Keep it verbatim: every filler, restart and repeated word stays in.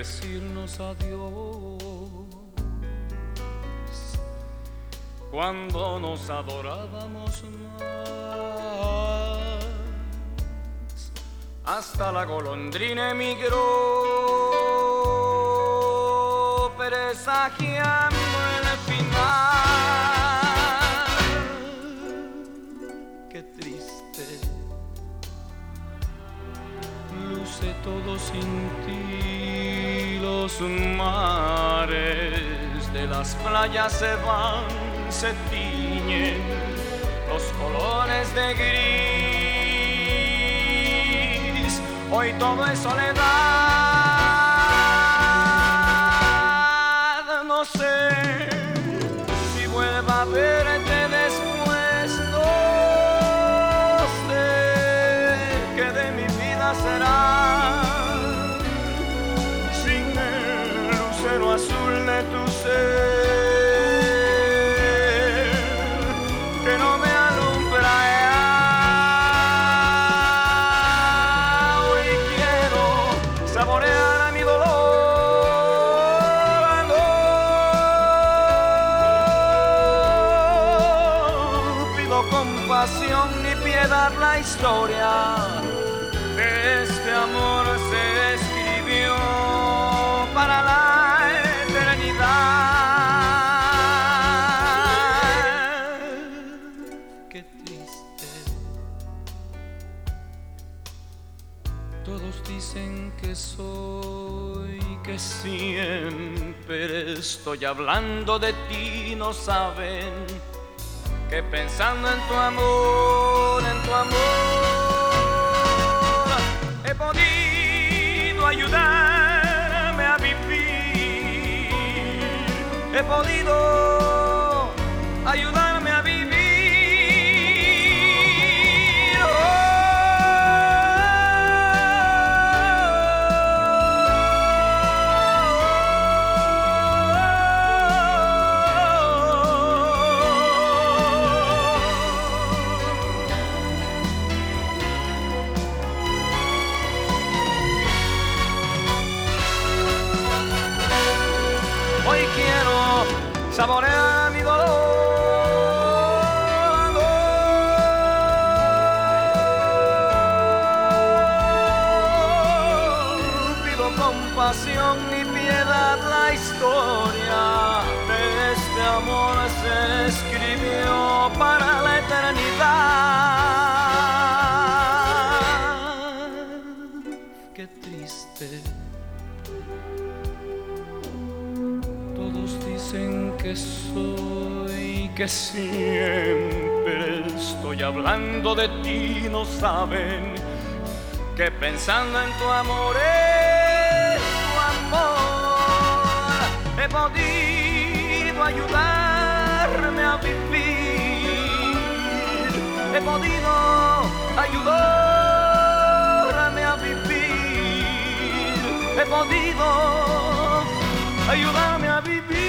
decirnos adiós cuando nos adorábamos más. Hasta la golondrina emigró, presagiando el final. Qué triste luce todo sin ti. Los mares de las playas se van, se tiñen los colores de gris. Hoy todo es soledad. No sé si vuelva a verte después. No sé qué de mi vida será sin el lucero azul de tu ser que no me alumbra ya. Hoy quiero saborear a mi dolor. No pido compasión ni piedad, la historia de este amor se escribió para la eternidad. Qué triste. Todos dicen que soy, que siempre estoy hablando de ti. No saben que pensando en tu amor, en tu amor, he podido ayudarme a vivir. He podido ayudarme a vivir. Hoy quiero saborear mi dolor. No pido compasión ni piedad, la historia de este amor se escribió para la eternidad. Qué triste. Todos dicen que soy, que siempre estoy hablando de ti. No saben que pensando en tu amor, en tu amor, he podido ayudarme a vivir. He podido ayudarme a vivir. He podido ayudarme a vivir.